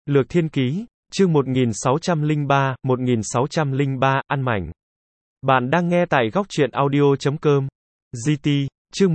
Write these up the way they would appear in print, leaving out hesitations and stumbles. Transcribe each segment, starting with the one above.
Lược Thiên Ký, chương 1603, ăn mảnh. Bạn đang nghe tại góc truyện audio.com. GT, chương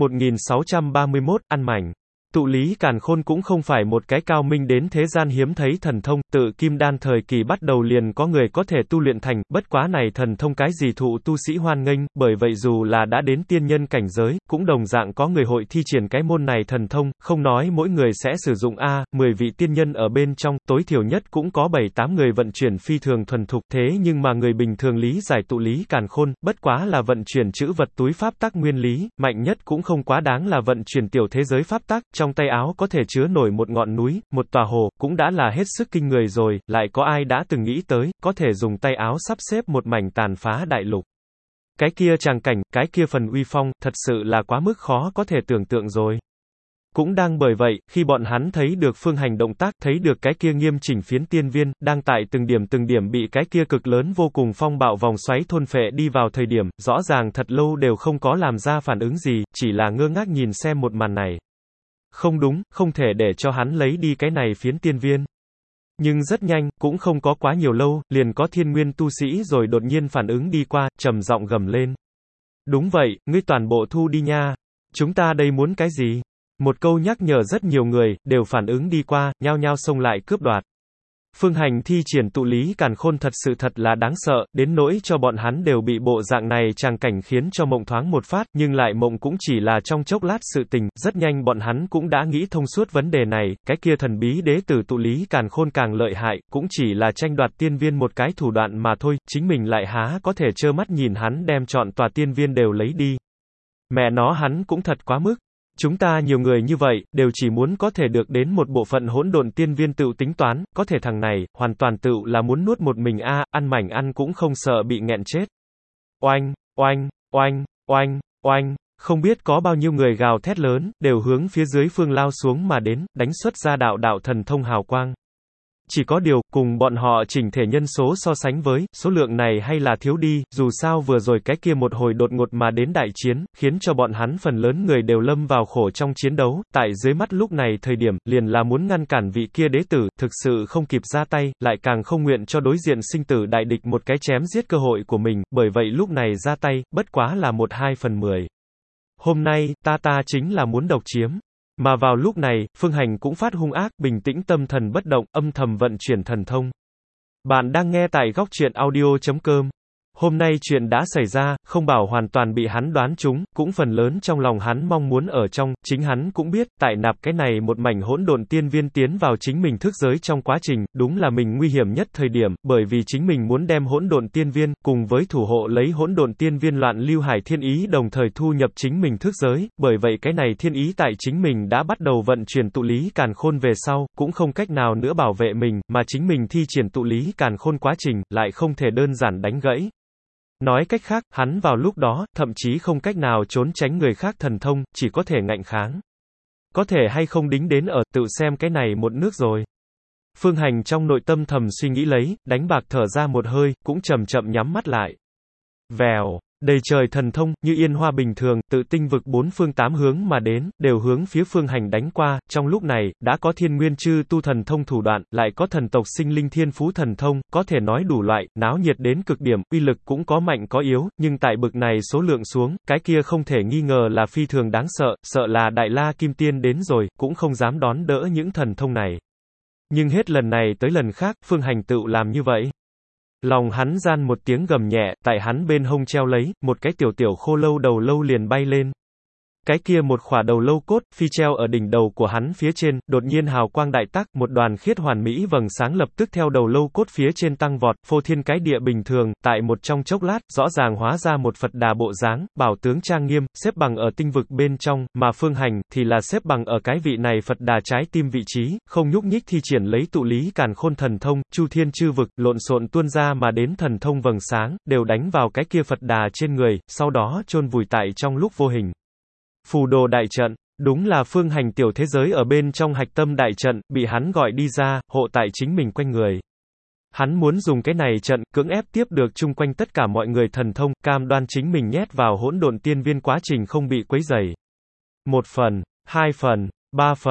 1631, ăn mảnh. Tụ lý càn khôn cũng không phải một cái cao minh đến thế gian hiếm thấy thần thông, tự kim đan thời kỳ bắt đầu liền có người có thể tu luyện thành, bất quá này thần thông cái gì thụ tu sĩ hoan nghênh, bởi vậy dù là đã đến tiên nhân cảnh giới, cũng đồng dạng có người hội thi triển cái môn này thần thông, không nói mỗi người sẽ sử dụng 10 vị tiên nhân ở bên trong, tối thiểu nhất cũng có 7-8 người vận chuyển phi thường thuần thục, thế nhưng mà người bình thường lý giải tụ lý càn khôn, bất quá là vận chuyển chữ vật túi pháp tắc nguyên lý, mạnh nhất cũng không quá đáng là vận chuyển tiểu thế giới pháp tắc, trong tay áo có thể chứa nổi một ngọn núi, một tòa hồ, cũng đã là hết sức kinh người rồi, lại có ai đã từng nghĩ tới, có thể dùng tay áo sắp xếp một mảnh tàn phá đại lục. Cái kia tràng cảnh, cái kia phần uy phong, thật sự là quá mức khó có thể tưởng tượng rồi. Cũng đang bởi vậy, khi bọn hắn thấy được Phương Hành động tác, thấy được cái kia nghiêm chỉnh phiến tiên viên, đang tại từng điểm bị cái kia cực lớn vô cùng phong bạo vòng xoáy thôn phệ đi vào thời điểm, rõ ràng thật lâu đều không có làm ra phản ứng gì, chỉ là ngơ ngác nhìn xem một màn này. Không đúng, không thể để cho hắn lấy đi cái này phiến tiên viên. Nhưng rất nhanh, cũng không có quá nhiều lâu, liền có thiên nguyên tu sĩ rồi đột nhiên phản ứng đi qua, trầm giọng gầm lên. Đúng vậy, ngươi toàn bộ thu đi nha. Chúng ta đây muốn cái gì? Một câu nhắc nhở rất nhiều người, đều phản ứng đi qua, nhao nhao xông lại cướp đoạt. Phương Hành thi triển tụ lý càn khôn thật sự thật là đáng sợ, đến nỗi cho bọn hắn đều bị bộ dạng này tràng cảnh khiến cho mộng thoáng một phát, nhưng lại mộng cũng chỉ là trong chốc lát sự tình, rất nhanh bọn hắn cũng đã nghĩ thông suốt vấn đề này, cái kia thần bí đế tử tụ lý càn khôn càng lợi hại, cũng chỉ là tranh đoạt tiên viên một cái thủ đoạn mà thôi, chính mình lại há có thể trơ mắt nhìn hắn đem trọn tòa tiên viên đều lấy đi. Mẹ nó hắn cũng thật quá mức. Chúng ta nhiều người như vậy, đều chỉ muốn có thể được đến một bộ phận hỗn độn tiên viên tựu tính toán, có thể thằng này, hoàn toàn tựu là muốn nuốt một mình ăn mảnh ăn cũng không sợ bị nghẹn chết. Oanh, oanh, oanh, oanh, oanh, không biết có bao nhiêu người gào thét lớn, đều hướng phía dưới phương lao xuống mà đến, đánh xuất ra đạo thần thông hào quang. Chỉ có điều, cùng bọn họ chỉnh thể nhân số so sánh với, số lượng này hay là thiếu đi, dù sao vừa rồi cái kia một hồi đột ngột mà đến đại chiến, khiến cho bọn hắn phần lớn người đều lâm vào khổ trong chiến đấu, tại dưới mắt lúc này thời điểm, liền là muốn ngăn cản vị kia đế tử, thực sự không kịp ra tay, lại càng không nguyện cho đối diện sinh tử đại địch một cái chém giết cơ hội của mình, bởi vậy lúc này ra tay, bất quá là 1/2/10. Hôm nay, ta chính là muốn độc chiếm. Mà vào lúc này, Phương Hành cũng phát hung ác, bình tĩnh tâm thần bất động, âm thầm vận chuyển thần thông. Bạn đang nghe tại góc truyện audio.com. Hôm nay chuyện đã xảy ra, không bảo hoàn toàn bị hắn đoán trúng, cũng phần lớn trong lòng hắn mong muốn ở trong, chính hắn cũng biết, tại nạp cái này một mảnh hỗn độn tiên viên tiến vào chính mình thức giới trong quá trình, đúng là mình nguy hiểm nhất thời điểm, bởi vì chính mình muốn đem hỗn độn tiên viên, cùng với thủ hộ lấy hỗn độn tiên viên loạn lưu hải thiên ý đồng thời thu nhập chính mình thức giới, bởi vậy cái này thiên ý tại chính mình đã bắt đầu vận chuyển tụ lý càn khôn về sau, cũng không cách nào nữa bảo vệ mình, mà chính mình thi triển tụ lý càn khôn quá trình, lại không thể đơn giản đánh gãy. Nói cách khác, hắn vào lúc đó, thậm chí không cách nào trốn tránh người khác thần thông, chỉ có thể ngạnh kháng. Có thể hay không đính đến ở, tự xem cái này một nước rồi. Phương Hành trong nội tâm thầm suy nghĩ lấy, đánh bạc thở ra một hơi, cũng chậm chậm nhắm mắt lại. Vèo, đầy trời thần thông, như yên hoa bình thường, tự tinh vực bốn phương tám hướng mà đến, đều hướng phía Phương Hành đánh qua, trong lúc này, đã có thiên nguyên chư tu thần thông thủ đoạn, lại có thần tộc sinh linh thiên phú thần thông, có thể nói đủ loại, náo nhiệt đến cực điểm, uy lực cũng có mạnh có yếu, nhưng tại bực này số lượng xuống, cái kia không thể nghi ngờ là phi thường đáng sợ, sợ là Đại La Kim Tiên đến rồi, cũng không dám đón đỡ những thần thông này. Nhưng hết lần này tới lần khác, Phương Hành tự làm như vậy. Lòng hắn gian một tiếng gầm nhẹ, tại hắn bên hông treo lấy, một cái tiểu khô lâu đầu lâu liền bay lên. Cái kia một khỏa đầu lâu cốt, phi treo ở đỉnh đầu của hắn phía trên, đột nhiên hào quang đại tắc, một đoàn khiết hoàn mỹ vầng sáng lập tức theo đầu lâu cốt phía trên tăng vọt, phô thiên cái địa bình thường, tại một trong chốc lát, rõ ràng hóa ra một Phật Đà bộ dáng, bảo tướng trang nghiêm, xếp bằng ở tinh vực bên trong, mà Phương Hành, thì là xếp bằng ở cái vị này Phật Đà trái tim vị trí, không nhúc nhích thi triển lấy tụ lý càn khôn thần thông, chu thiên chư vực, lộn xộn tuôn ra mà đến thần thông vầng sáng, đều đánh vào cái kia Phật Đà trên người, sau đó chôn vùi tại trong lúc vô hình. Phù đồ đại trận, đúng là Phương Hành tiểu thế giới ở bên trong hạch tâm đại trận, bị hắn gọi đi ra, hộ tại chính mình quanh người. Hắn muốn dùng cái này trận, cưỡng ép tiếp được chung quanh tất cả mọi người thần thông, cam đoan chính mình nhét vào hỗn độn tiên viên quá trình không bị quấy rầy. 1 phần, 2 phần, 3 phần,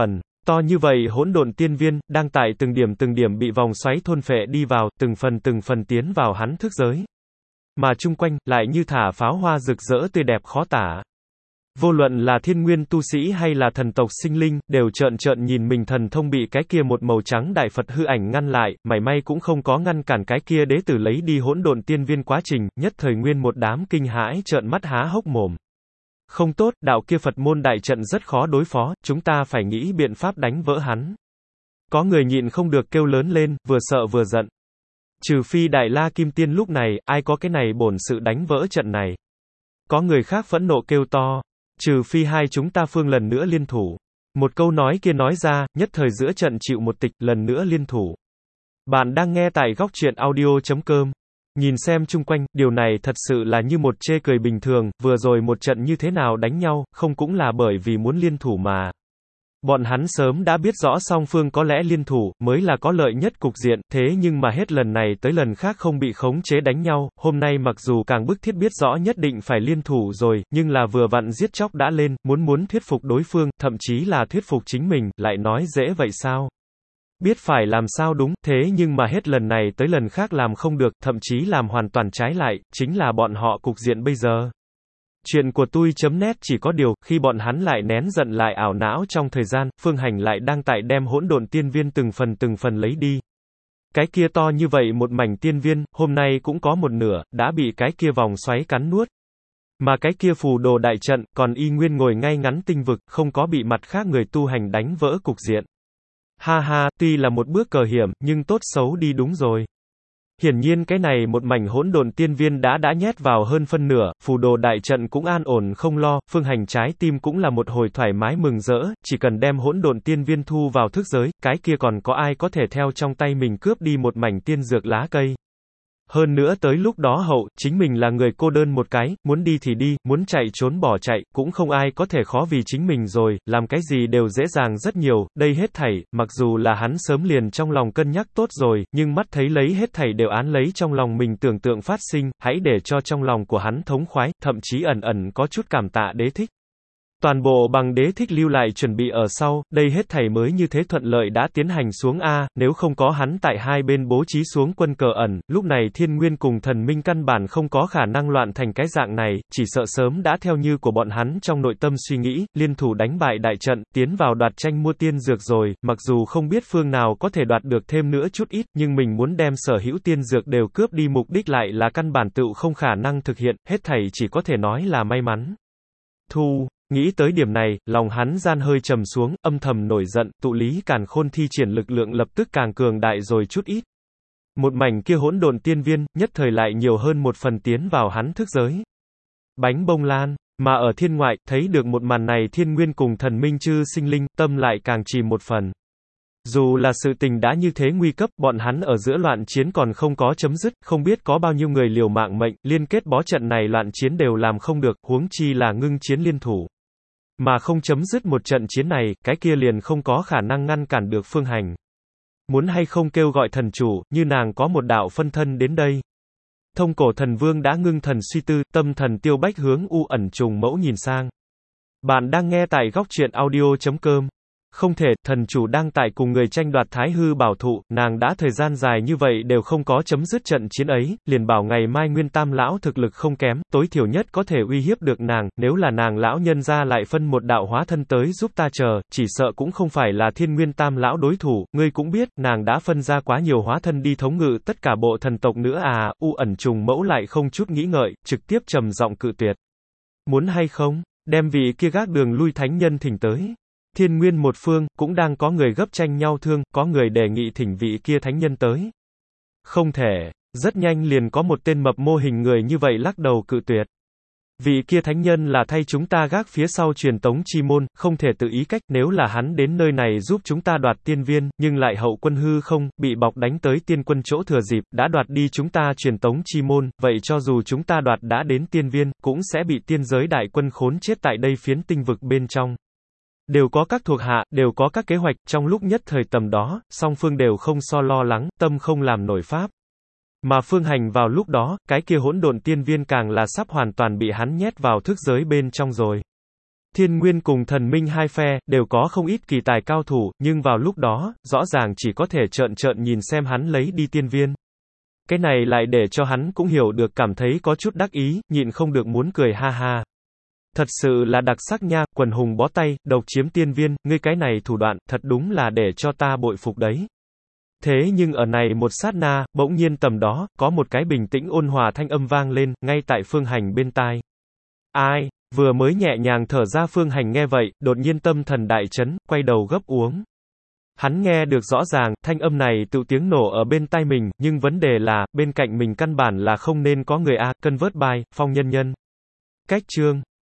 To như vậy hỗn độn tiên viên, đang tại từng điểm bị vòng xoáy thôn phệ đi vào, từng phần tiến vào hắn thức giới. Mà chung quanh, lại như thả pháo hoa rực rỡ tươi đẹp khó tả. Vô luận là thiên nguyên tu sĩ hay là thần tộc sinh linh, đều trợn nhìn mình thần thông bị cái kia một màu trắng đại Phật hư ảnh ngăn lại, mảy may cũng không có ngăn cản cái kia đế tử lấy đi hỗn độn tiên viên quá trình, nhất thời nguyên một đám kinh hãi trợn mắt há hốc mồm. Không tốt, đạo kia Phật môn đại trận rất khó đối phó, chúng ta phải nghĩ biện pháp đánh vỡ hắn. Có người nhịn không được kêu lớn lên, vừa sợ vừa giận. Trừ phi Đại La Kim Tiên lúc này, ai có cái này bổn sự đánh vỡ trận này. Có người khác phẫn nộ kêu to. Trừ phi hai chúng ta phương lần nữa liên thủ. Một câu nói kia nói ra, nhất thời giữa trận chịu một tịch, lần nữa liên thủ. Bạn đang nghe tại góc truyện audio.com. Nhìn xem chung quanh, điều này thật sự là như một chê cười bình thường, vừa rồi một trận như thế nào đánh nhau, không cũng là bởi vì muốn liên thủ mà. Bọn hắn sớm đã biết rõ song phương có lẽ liên thủ, mới là có lợi nhất cục diện, thế nhưng mà hết lần này tới lần khác không bị khống chế đánh nhau, hôm nay mặc dù càng bức thiết biết rõ nhất định phải liên thủ rồi, nhưng là vừa vặn giết chóc đã lên, muốn thuyết phục đối phương, thậm chí là thuyết phục chính mình, lại nói dễ vậy sao? Biết phải làm sao đúng, thế nhưng mà hết lần này tới lần khác làm không được, thậm chí làm hoàn toàn trái lại, chính là bọn họ cục diện bây giờ. Chuyện của tui.net chỉ có điều, khi bọn hắn lại nén giận lại ảo não trong thời gian, Phương Hành lại đang tại đem hỗn độn tiên viên từng phần lấy đi. Cái kia to như vậy một mảnh tiên viên, hôm nay cũng có một nửa, đã bị cái kia vòng xoáy cắn nuốt. Mà cái kia phù đồ đại trận, còn y nguyên ngồi ngay ngắn tinh vực, không có bị mặt khác người tu hành đánh vỡ cục diện. Ha ha, tuy là một bước cờ hiểm, nhưng tốt xấu đi đúng rồi. Hiển nhiên cái này một mảnh hỗn độn tiên viên đã nhét vào hơn phân nửa, phù đồ đại trận cũng an ổn không lo, Phương Hành trái tim cũng là một hồi thoải mái mừng rỡ, chỉ cần đem hỗn độn tiên viên thu vào thức giới, cái kia còn có ai có thể theo trong tay mình cướp đi một mảnh tiên dược lá cây. Hơn nữa tới lúc đó hậu, chính mình là người cô đơn một cái, muốn đi thì đi, muốn chạy trốn bỏ chạy, cũng không ai có thể khó vì chính mình rồi, làm cái gì đều dễ dàng rất nhiều, đây hết thảy, mặc dù là hắn sớm liền trong lòng cân nhắc tốt rồi, nhưng mắt thấy lấy hết thảy đều án lấy trong lòng mình tưởng tượng phát sinh, hãy để cho trong lòng của hắn thống khoái, thậm chí ẩn có chút cảm tạ đế thích. Toàn bộ bằng đế thích lưu lại chuẩn bị ở sau, đây hết thảy mới như thế thuận lợi đã tiến hành xuống A, nếu không có hắn tại hai bên bố trí xuống quân cờ ẩn, lúc này thiên nguyên cùng thần minh căn bản không có khả năng loạn thành cái dạng này, chỉ sợ sớm đã theo như của bọn hắn trong nội tâm suy nghĩ, liên thủ đánh bại đại trận, tiến vào đoạt tranh mua tiên dược rồi, mặc dù không biết phương nào có thể đoạt được thêm nữa chút ít, nhưng mình muốn đem sở hữu tiên dược đều cướp đi mục đích lại là căn bản tựu không khả năng thực hiện, hết thảy chỉ có thể nói là may mắn. Nghĩ tới điểm này, lòng hắn gian hơi trầm xuống, âm thầm nổi giận, tụ lý càn khôn thi triển lực lượng lập tức càng cường đại rồi chút ít. Một mảnh kia hỗn độn tiên viên, nhất thời lại nhiều hơn một phần tiến vào hắn thức giới. Bánh bông lan, mà ở thiên ngoại, thấy được một màn này thiên nguyên cùng thần minh chư sinh linh, tâm lại càng chìm một phần. Dù là sự tình đã như thế nguy cấp, bọn hắn ở giữa loạn chiến còn không có chấm dứt, không biết có bao nhiêu người liều mạng mệnh, liên kết bó trận này loạn chiến đều làm không được, huống chi là ngưng chiến liên thủ. Mà không chấm dứt một trận chiến này, cái kia liền không có khả năng ngăn cản được Phương Hành. Muốn hay không kêu gọi thần chủ, như nàng có một đạo phân thân đến đây. Thông cổ thần vương đã ngưng thần suy tư, tâm thần tiêu bách hướng u ẩn trùng mẫu nhìn sang. Bạn đang nghe tại góc truyện audio.com. Không thể, thần chủ đang tại cùng người tranh đoạt thái hư bảo thụ, nàng đã thời gian dài như vậy đều không có chấm dứt trận chiến ấy, liền bảo ngày mai nguyên tam lão thực lực không kém, tối thiểu nhất có thể uy hiếp được nàng, nếu là nàng lão nhân ra lại phân một đạo hóa thân tới giúp ta chờ, chỉ sợ cũng không phải là thiên nguyên tam lão đối thủ, ngươi cũng biết, nàng đã phân ra quá nhiều hóa thân đi thống ngự tất cả bộ thần tộc nữa à, u ẩn trùng mẫu lại không chút nghĩ ngợi, trực tiếp trầm giọng cự tuyệt. Muốn hay không, đem vị kia gác đường lui thánh nhân thỉnh tới. Thiên nguyên một phương, cũng đang có người gấp tranh nhau thương, có người đề nghị thỉnh vị kia thánh nhân tới. Không thể, rất nhanh liền có một tên mập mô hình người như vậy lắc đầu cự tuyệt. Vị kia thánh nhân là thay chúng ta gác phía sau truyền tống chi môn, không thể tự ý cách, nếu là hắn đến nơi này giúp chúng ta đoạt tiên viên, nhưng lại hậu quân hư không, bị bọc đánh tới tiên quân chỗ thừa dịp, đã đoạt đi chúng ta truyền tống chi môn, vậy cho dù chúng ta đoạt đã đến tiên viên, cũng sẽ bị tiên giới đại quân khốn chết tại đây phiến tinh vực bên trong. Đều có các thuộc hạ, đều có các kế hoạch, trong lúc nhất thời tầm đó, song phương đều không so lo lắng, tâm không làm nổi pháp. Mà Phương Hành vào lúc đó, cái kia hỗn độn tiên viên càng là sắp hoàn toàn bị hắn nhét vào thức giới bên trong rồi. Thiên Nguyên cùng Thần Minh hai phe, đều có không ít kỳ tài cao thủ, nhưng vào lúc đó, rõ ràng chỉ có thể trợn trợn nhìn xem hắn lấy đi tiên viên. Cái này lại để cho hắn cũng hiểu được cảm thấy có chút đắc ý, nhịn không được muốn cười ha ha. Thật sự là đặc sắc nha, quần hùng bó tay, độc chiếm tiên viên, ngươi cái này thủ đoạn, thật đúng là để cho ta bội phục đấy. Thế nhưng ở này một sát na, bỗng nhiên tầm đó, có một cái bình tĩnh ôn hòa thanh âm vang lên, ngay tại Phương Hành bên tai. Ai? Vừa mới nhẹ nhàng thở ra Phương Hành nghe vậy, đột nhiên tâm thần đại chấn, quay đầu gấp uống. Hắn nghe được rõ ràng, thanh âm này tự tiếng nổ ở bên tai mình, nhưng vấn đề là, bên cạnh mình căn bản là không nên có người a, Convert by, Phong Nhân Nhân. Cách chương